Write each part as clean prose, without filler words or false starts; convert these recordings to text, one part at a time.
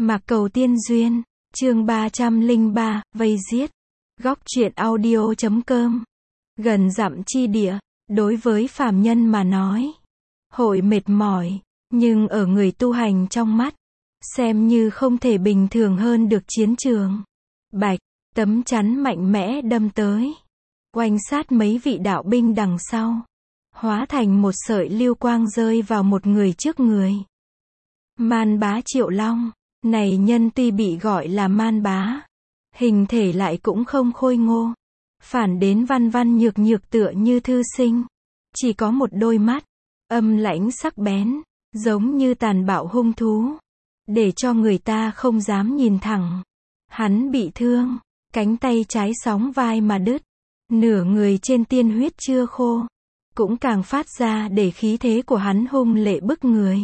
Mạc Cầu Tiên Duyên, chương 303, vây giết. Góc truyện audio.com. Gần dặm chi địa, đối với phàm nhân mà nói, hội mệt mỏi, nhưng ở người tu hành trong mắt, xem như không thể bình thường hơn được chiến trường. Bạch, tấm chắn mạnh mẽ đâm tới, oanh sát mấy vị đạo binh đằng sau, hóa thành một sợi lưu quang rơi vào một người trước người. Man Bá Triệu Long, này nhân tuy bị gọi là man bá, hình thể lại cũng không khôi ngô, phản đến văn văn nhược nhược tựa như thư sinh, chỉ có một đôi mắt, âm lãnh sắc bén, giống như tàn bạo hung thú, để cho người ta không dám nhìn thẳng. Hắn bị thương, cánh tay trái sóng vai mà đứt, nửa người trên tiên huyết chưa khô, cũng càng phát ra để khí thế của hắn hung lệ bức người.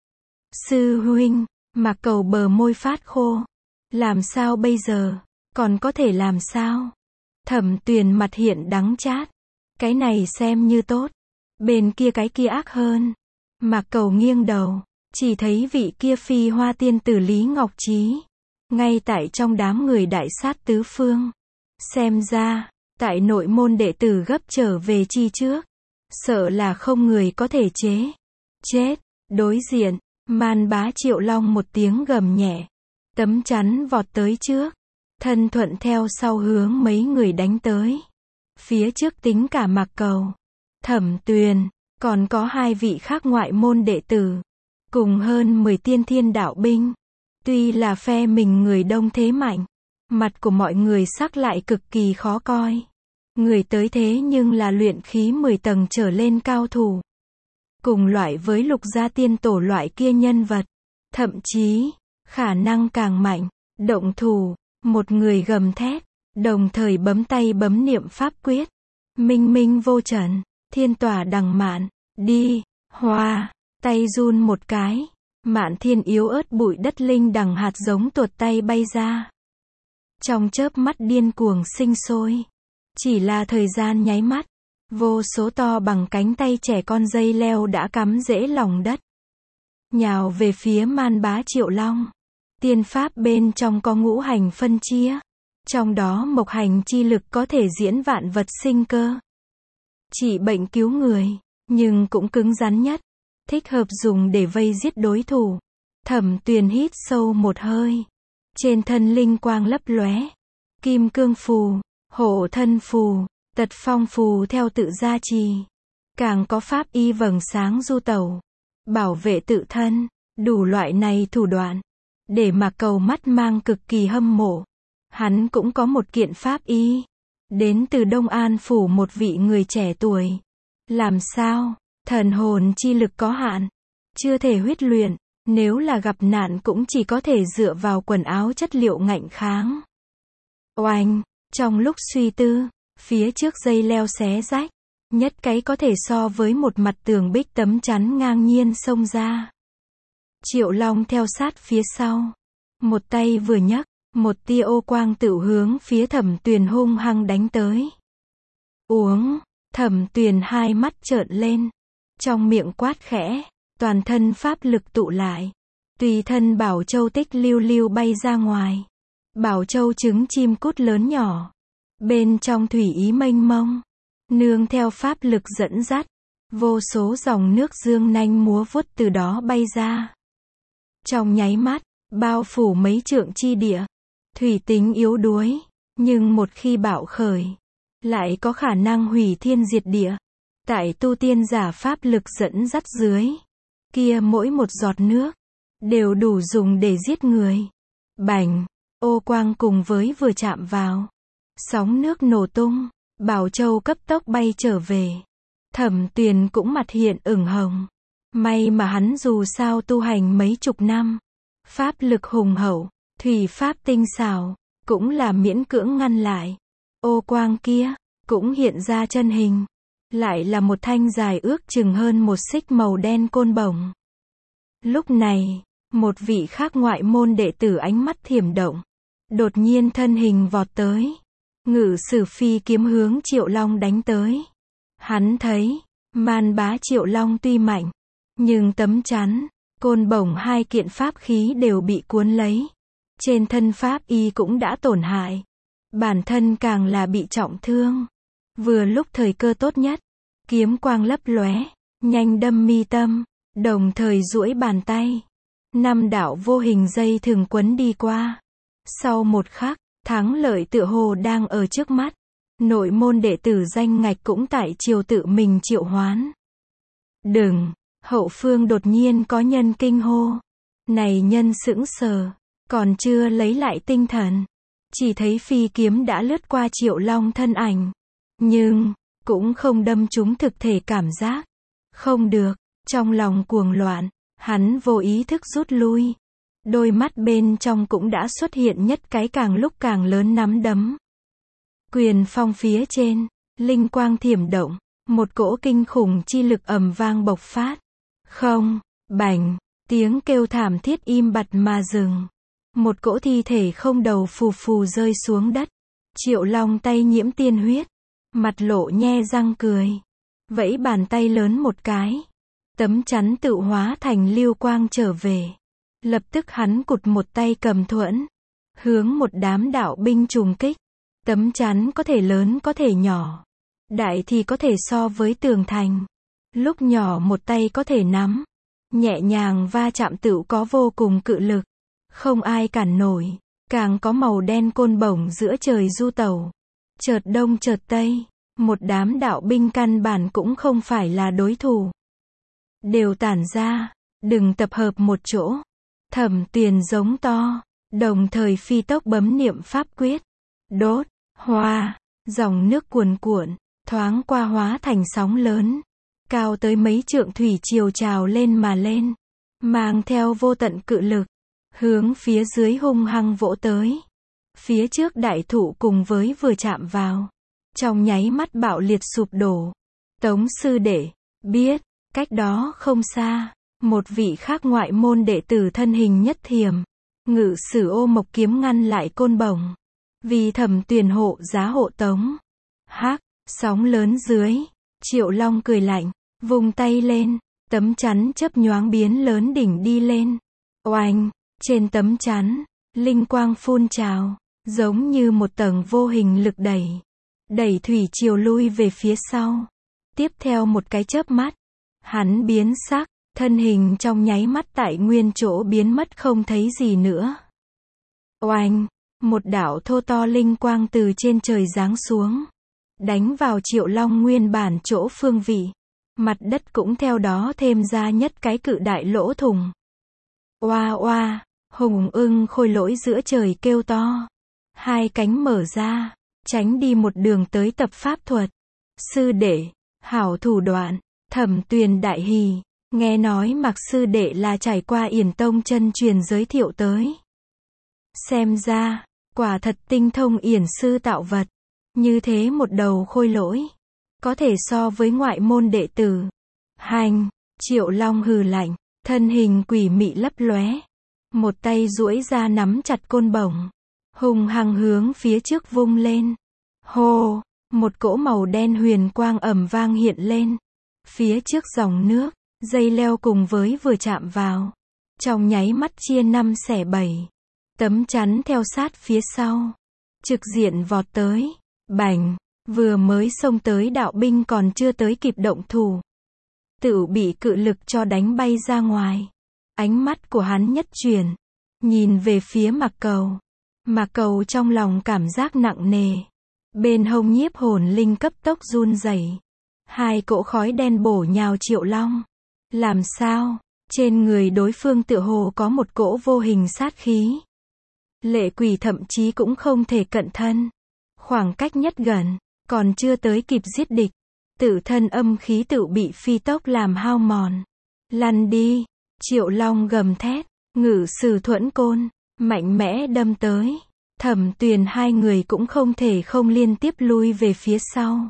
Sư huynh, Mạc Cầu bờ môi phát khô. Làm sao bây giờ? Còn có thể làm sao? Thẩm Tuyền mặt hiện đắng chát. Cái này xem như tốt. Bên kia cái kia ác hơn. Mạc Cầu nghiêng đầu, chỉ thấy vị kia Phi Hoa tiên tử Lý Ngọc Trí, ngay tại trong đám người đại sát tứ phương. Xem ra, tại nội môn đệ tử gấp trở về chi trước, sợ là không người có thể chế. Chết. Đối diện, Man Bá Triệu Long một tiếng gầm nhẹ, tấm chắn vọt tới trước, thân thuận theo sau hướng mấy người đánh tới. Phía trước tính cả Mạc Cầu, Thẩm Tuyền, còn có hai vị khác ngoại môn đệ tử, cùng hơn 10 tiên thiên đạo binh. Tuy là phe mình người đông thế mạnh, mặt của mọi người sắc lại cực kỳ khó coi. Người tới thế nhưng là luyện khí 10 tầng trở lên cao thủ. Cùng loại với Lục Gia Tiên Tổ loại kia nhân vật, thậm chí, khả năng càng mạnh. Động thủ, một người gầm thét, đồng thời bấm tay bấm niệm pháp quyết. Minh minh vô trần, thiên tỏa đằng mạn, đi, hòa, tay run một cái, Mạn Thiên yếu ớt bụi đất linh đằng hạt giống tuột tay bay ra. Trong chớp mắt điên cuồng sinh sôi, chỉ là thời gian nháy mắt, vô số to bằng cánh tay trẻ con dây leo đã cắm rễ lòng đất, nhào về phía Man Bá Triệu Long. Tiên pháp bên trong có ngũ hành phân chia, trong đó mộc hành chi lực có thể diễn vạn vật sinh cơ, trị bệnh cứu người, nhưng cũng cứng rắn nhất, thích hợp dùng để vây giết đối thủ. Thẩm Tuyền hít sâu một hơi, trên thân linh quang lấp lóe, kim cương phù, hộ thân phù, tật phong phù theo tự gia trì, càng có pháp y vầng sáng du tẩu, bảo vệ tự thân, đủ loại này thủ đoạn, để Mạc Cầu mắt mang cực kỳ hâm mộ. Hắn cũng có một kiện pháp y, đến từ Đông An phủ một vị người trẻ tuổi. Làm sao? Thần hồn chi lực có hạn, chưa thể huyết luyện, nếu là gặp nạn cũng chỉ có thể dựa vào quần áo chất liệu ngạnh kháng. Oanh, trong lúc suy tư, phía trước dây leo xé rách, nhất cái có thể so với một mặt tường bích tấm chắn ngang nhiên xông ra. Triệu Long theo sát phía sau, một tay vừa nhấc, một tia ô quang tựu hướng phía Thẩm Tuyền hung hăng đánh tới. Uống, Thẩm Tuyền hai mắt trợn lên, trong miệng quát khẽ, toàn thân pháp lực tụ lại, tùy thân bảo châu tích lưu lưu bay ra ngoài. Bảo châu trứng chim cút lớn nhỏ, bên trong thủy ý mênh mông, nương theo pháp lực dẫn dắt, vô số dòng nước dương nanh múa vuốt từ đó bay ra. Trong nháy mắt, bao phủ mấy trượng chi địa, thủy tính yếu đuối, nhưng một khi bạo khởi, lại có khả năng hủy thiên diệt địa. Tại tu tiên giả pháp lực dẫn dắt dưới, kia mỗi một giọt nước, đều đủ dùng để giết người. Bành, ô quang cùng với vừa chạm vào, sóng nước nổ tung, Bảo Châu cấp tốc bay trở về. Thẩm Tuyền cũng mặt hiện ửng hồng. May mà hắn dù sao tu hành mấy chục năm, pháp lực hùng hậu, thủy pháp tinh xảo, cũng là miễn cưỡng ngăn lại. Ô quang kia, cũng hiện ra chân hình, lại là một thanh dài ước chừng hơn một xích màu đen côn bổng. Lúc này, một vị khác ngoại môn đệ tử ánh mắt thiểm động, đột nhiên thân hình vọt tới, ngự sử phi kiếm hướng Triệu Long đánh tới. Hắn thấy, Man Bá Triệu Long tuy mạnh, nhưng tấm chắn, Côn bổng hai kiện pháp khí đều bị cuốn lấy. Trên thân pháp y cũng đã tổn hại. Bản thân càng là bị trọng thương. Vừa lúc thời cơ tốt nhất, kiếm quang lấp lóe, nhanh đâm mi tâm, đồng thời duỗi bàn tay. 5 đạo vô hình dây thừng quấn đi qua. Sau một khắc, thắng lợi tựa hồ đang ở trước mắt. Nội môn đệ tử danh ngạch cũng tại triều tự mình triệu hoán. Đừng, hậu phương đột nhiên có nhân kinh hô. Này nhân sững sờ, còn chưa lấy lại tinh thần. Chỉ thấy phi kiếm đã lướt qua Triệu Long thân ảnh. Nhưng, cũng không đâm trúng thực thể cảm giác. Không được, trong lòng cuồng loạn, hắn vô ý thức rút lui. Đôi mắt bên trong cũng đã xuất hiện nhất cái càng lúc càng lớn nắm đấm. Quyền phong phía trên, linh quang thiểm động, một cỗ kinh khủng chi lực ầm vang bộc phát. Không, bành, tiếng kêu thảm thiết im bặt mà dừng. Một cỗ thi thể không đầu phù phù rơi xuống đất. Triệu Long tay nhiễm tiên huyết, mặt lộ nhe răng cười, vẫy bàn tay lớn một cái. Tấm chắn tự hóa thành lưu quang trở về. Lập tức hắn cụt một tay cầm thuẫn, hướng một đám đạo binh trùng kích. Tấm chắn có thể lớn có thể nhỏ, đại thì có thể so với tường thành, lúc nhỏ một tay có thể nắm, nhẹ nhàng va chạm tựu có vô cùng cự lực, không ai cản nổi. Càng có màu đen côn bổng giữa trời du tẩu, chợt đông chợt tây, một đám đạo binh căn bản cũng không phải là đối thủ. Đều tản ra, đừng tập hợp một chỗ. Thẩm Tuyền giống to, đồng thời phi tốc bấm niệm pháp quyết. Đốt, hoa, dòng nước cuồn cuộn, thoáng qua hóa thành sóng lớn, cao tới mấy trượng thủy triều trào lên mà lên, mang theo vô tận cự lực, hướng phía dưới hung hăng vỗ tới. Phía trước đại thụ cùng với vừa chạm vào, trong nháy mắt bạo liệt sụp đổ. Tống sư đệ, biết, cách đó không xa, một vị khác ngoại môn đệ tử thân hình nhất thiểm, ngự sử ô mộc kiếm ngăn lại côn bổng. Vì Thẩm Tuyền hộ giá hộ tống. Hắc, sóng lớn dưới, Triệu Long cười lạnh, vung tay lên, tấm chắn chớp nhoáng biến lớn đỉnh đi lên. Oanh, trên tấm chắn, linh quang phun trào, giống như một tầng vô hình lực đẩy. Đẩy thủy triều lui về phía sau. Tiếp theo một cái chớp mắt, hắn biến sắc, thân hình trong nháy mắt tại nguyên chỗ biến mất không thấy gì nữa. Oanh, một đạo thô to linh quang từ trên trời giáng xuống, đánh vào Triệu Long nguyên bản chỗ phương vị. Mặt đất cũng theo đó thêm ra nhất cái cự đại lỗ thủng. Oa oa, hùng ưng khôi lỗi giữa trời kêu to. Hai cánh mở ra, tránh đi một đường tới tập pháp thuật. Sư đệ, hảo thủ đoạn. Thẩm Tuyền đại hỉ, nghe nói Mạc sư đệ là trải qua Yển Tông chân truyền giới thiệu tới. Xem ra, quả thật tinh thông Yển sư tạo vật. Như thế một đầu khôi lỗi, có thể so với ngoại môn đệ tử. Hành, Triệu Long hừ lạnh, thân hình quỷ mị lấp lóe, một tay duỗi ra nắm chặt côn bổng, hùng hăng hướng phía trước vung lên. Hô, một cỗ màu đen huyền quang ầm vang hiện lên. Phía trước dòng nước, dây leo cùng với vừa chạm vào, trong nháy mắt chia 5 xẻ 7. Tấm chắn theo sát phía sau, trực diện vọt tới. Bành, vừa mới xông tới đạo binh còn chưa tới kịp động thủ, tựu bị cự lực cho đánh bay ra ngoài. Ánh mắt của hắn nhất chuyển, nhìn về phía Mạc Cầu. Mạc Cầu trong lòng cảm giác nặng nề. Bên hông nhiếp hồn linh cấp tốc run rẩy. Hai cỗ khói đen bổ nhào Triệu Long. Làm sao? Trên người đối phương tựa hồ có một cỗ vô hình sát khí. Lệ quỷ thậm chí cũng không thể cận thân. Khoảng cách nhất gần, còn chưa tới kịp giết địch, tự thân âm khí tự bị phi tốc làm hao mòn. Lăn đi, Triệu Long gầm thét, ngự sử thuẫn côn, mạnh mẽ đâm tới. Thẩm Tuyền hai người cũng không thể không liên tiếp lui về phía sau.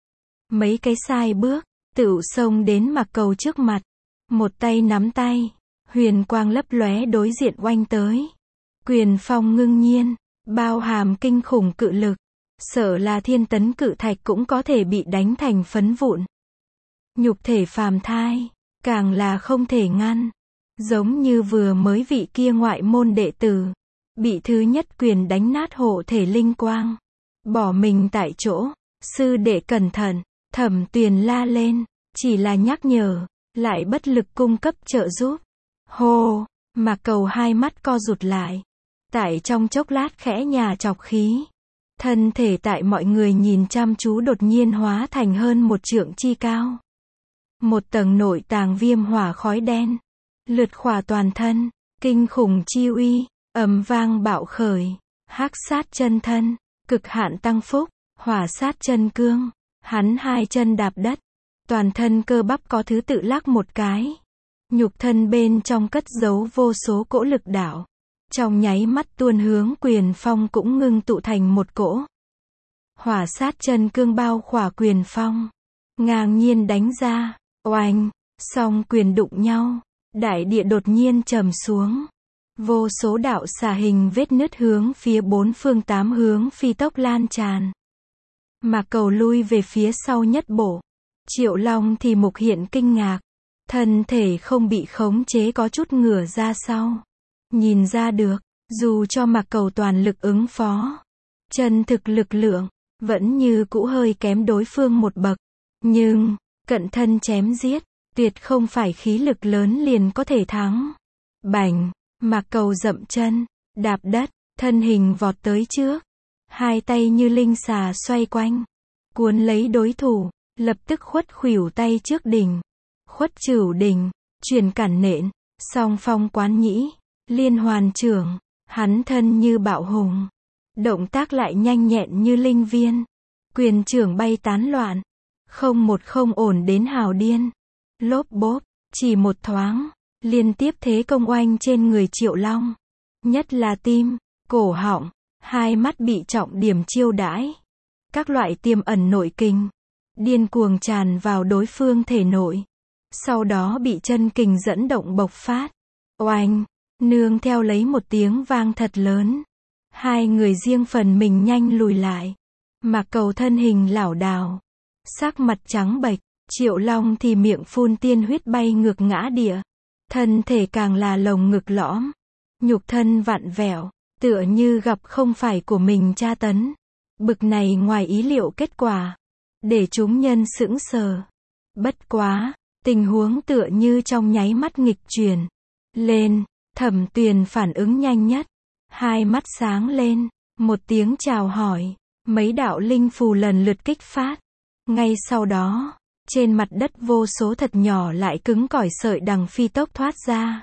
Mấy cái sai bước, tự xông đến Mạc Cầu trước mặt. Một tay nắm tay, huyền quang lấp lóe đối diện oanh tới. Quyền phong ngưng nhiên, bao hàm kinh khủng cự lực. Sợ là thiên tấn cự thạch cũng có thể bị đánh thành phấn vụn. Nhục thể phàm thai, càng là không thể ngăn. Giống như vừa mới vị kia ngoại môn đệ tử, bị thứ nhất quyền đánh nát hộ thể linh quang, bỏ mình tại chỗ. Sư đệ cẩn thận, Thẩm Tuyền la lên, chỉ là nhắc nhở, lại bất lực cung cấp trợ giúp. Hô, Mạc Cầu hai mắt co rụt lại, tại trong chốc lát khẽ nhà chọc khí. Thân thể tại mọi người nhìn chăm chú đột nhiên hóa thành hơn 1 trượng chi cao. Một tầng nội tàng viêm hỏa khói đen, lượt khỏa toàn thân, kinh khủng chi uy, ầm vang bạo khởi, hắc sát chân thân, cực hạn tăng phúc, hỏa sát chân cương, hắn hai chân đạp đất, toàn thân cơ bắp có thứ tự lắc một cái. Nhục thân bên trong cất giấu vô số cỗ lực đạo. Trong nháy mắt tuôn hướng quyền phong cũng ngưng tụ thành một cỗ. Hỏa sát chân cương bao khỏa quyền phong, ngang nhiên đánh ra, oanh, song quyền đụng nhau, đại địa đột nhiên trầm xuống. Vô số đạo xà hình vết nứt hướng phía 4 phương 8 hướng phi tốc lan tràn. Mạc Cầu lui về phía sau nhất bộ. Triệu Long thì mục hiện kinh ngạc, thân thể không bị khống chế có chút ngửa ra sau. Nhìn ra được, dù cho Mạc Cầu toàn lực ứng phó, chân thực lực lượng, vẫn như cũ hơi kém đối phương một bậc. Nhưng, cận thân chém giết, tuyệt không phải khí lực lớn liền có thể thắng. Bành, Mạc Cầu dậm chân, đạp đất, thân hình vọt tới trước. Hai tay như linh xà xoay quanh, cuốn lấy đối thủ, lập tức khuất khuỷu tay trước đỉnh. Khuất trửu đỉnh, truyền cản nện, song phong quán nhĩ, liên hoàn trưởng, hắn thân như bạo hùng. Động tác lại nhanh nhẹn như linh viên. Quyền trưởng bay tán loạn, không một không ổn đến hào điên. Lốp bốp, chỉ một thoáng, liên tiếp thế công oanh trên người Triệu Long. Nhất là tim, cổ họng, hai mắt bị trọng điểm chiêu đãi. Các loại tiềm ẩn nội kình, điên cuồng tràn vào đối phương thể nội. Sau đó bị chân kình dẫn động bộc phát. Oanh, nương theo lấy một tiếng vang thật lớn. Hai người riêng phần mình nhanh lùi lại. Mạc Cầu thân hình lảo đảo, sắc mặt trắng bệch, Triệu Long thì miệng phun tiên huyết bay ngược ngã địa. Thân thể càng là lồng ngực lõm, nhục thân vặn vẹo, tựa như gặp không phải của mình tra tấn. Bực này ngoài ý liệu kết quả, để chúng nhân sững sờ. Bất quá, tình huống tựa như trong nháy mắt nghịch chuyển. Lên, Thẩm Tuyền phản ứng nhanh nhất. Hai mắt sáng lên, một tiếng chào hỏi, mấy đạo linh phù lần lượt kích phát. Ngay sau đó, trên mặt đất vô số thật nhỏ lại cứng cỏi sợi đằng phi tốc thoát ra.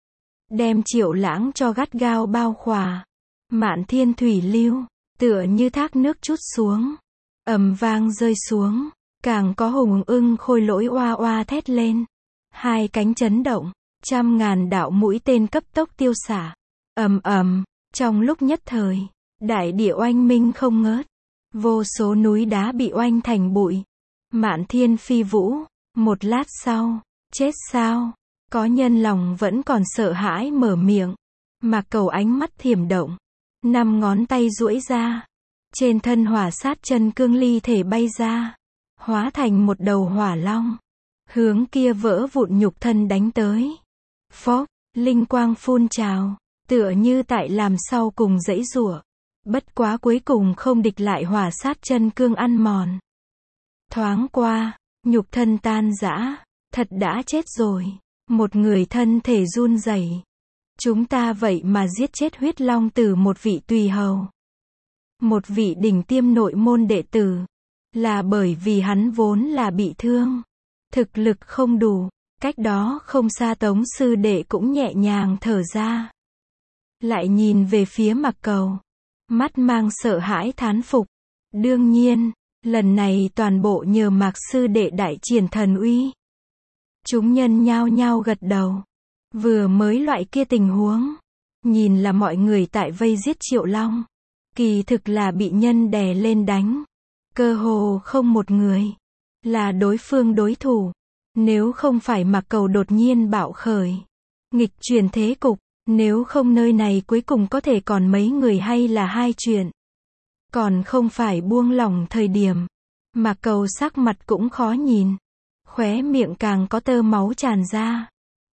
Đem Triệu Lãng cho gắt gao bao khỏa. Mạn thiên thủy lưu, tựa như thác nước trút xuống. Ầm vang rơi xuống, càng có hùng ưng khôi lỗi oa oa thét lên. Hai cánh chấn động, trăm ngàn đạo mũi tên cấp tốc tiêu xả. Ầm ầm, trong lúc nhất thời, đại địa oanh minh không ngớt. Vô số núi đá bị oanh thành bụi. Mạn thiên phi vũ, một lát sau, chết sao? Có nhân lòng vẫn còn sợ hãi mở miệng. Mạc Cầu ánh mắt thiểm động, 5 ngón tay duỗi ra. Trên thân hỏa sát chân cương ly thể bay ra, hóa thành một đầu hỏa long, hướng kia vỡ vụn nhục thân đánh tới. Phốc, linh quang phun trào, tựa như tại làm sau cùng giãy giụa. Bất quá cuối cùng không địch lại hỏa sát chân cương ăn mòn. Thoáng qua, nhục thân tan rã, thật đã chết rồi. Một người thân thể run rẩy. Chúng ta vậy mà giết chết huyết long tử một vị tùy hầu. Một vị đỉnh tiêm nội môn đệ tử. Là bởi vì hắn vốn là bị thương. Thực lực không đủ. Cách đó không xa Tống sư đệ cũng nhẹ nhàng thở ra. Lại nhìn về phía Mạc Cầu. Mắt mang sợ hãi thán phục. Đương nhiên, lần này toàn bộ nhờ Mạc sư đệ đại triển thần uy. Chúng nhân nhao nhao gật đầu. Vừa mới loại kia tình huống, nhìn là mọi người tại vây giết Triệu Long. Kỳ thực là bị nhân đè lên đánh. Cơ hồ không một người là đối phương đối thủ. Nếu không phải Mạc Cầu đột nhiên bạo khởi, nghịch chuyển thế cục, nếu không nơi này cuối cùng có thể còn mấy người hay là hai chuyện. Còn không phải buông lỏng thời điểm. Mạc Cầu sắc mặt cũng khó nhìn. Khóe miệng càng có tơ máu tràn ra.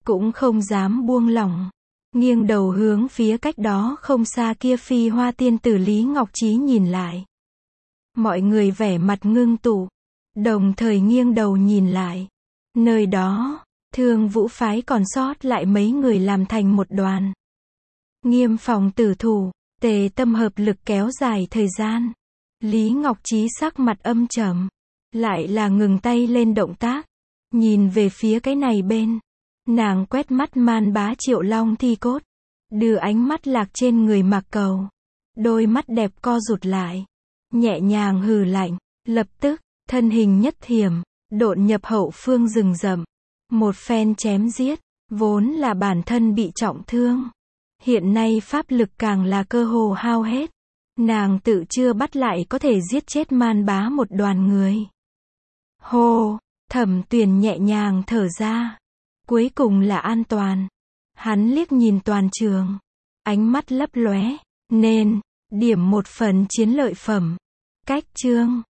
cũng không dám buông lỏng. Nghiêng đầu hướng phía cách đó không xa kia Phi Hoa tiên tử Lý Ngọc Trí nhìn lại. Mọi người vẻ mặt ngưng tụ, đồng thời nghiêng đầu nhìn lại. Nơi đó, Thương Vũ phái còn sót lại mấy người làm thành một đoàn. Nghiêm phòng tử thủ, tề tâm hợp lực kéo dài thời gian. Lý Ngọc Trí sắc mặt âm trầm, lại là ngừng tay lên động tác, nhìn về phía cái này bên. Nàng quét mắt Man Bá Triệu Long thi cốt, đưa ánh mắt lạc trên người Mạc Cầu. Đôi mắt đẹp co rụt lại, nhẹ nhàng hừ lạnh, lập tức, thân hình nhất thiểm, độn nhập hậu phương rừng rậm. Một phen chém giết, vốn là bản thân bị trọng thương. Hiện nay pháp lực càng là cơ hồ hao hết. Nàng tự chưa bắt lại có thể giết chết Man Bá một đoàn người. Hô, Thẩm Tuyền nhẹ nhàng thở ra. Cuối cùng là an toàn. Hắn liếc nhìn toàn trường, ánh mắt lấp lóe, nên điểm một phần chiến lợi phẩm. Cách chương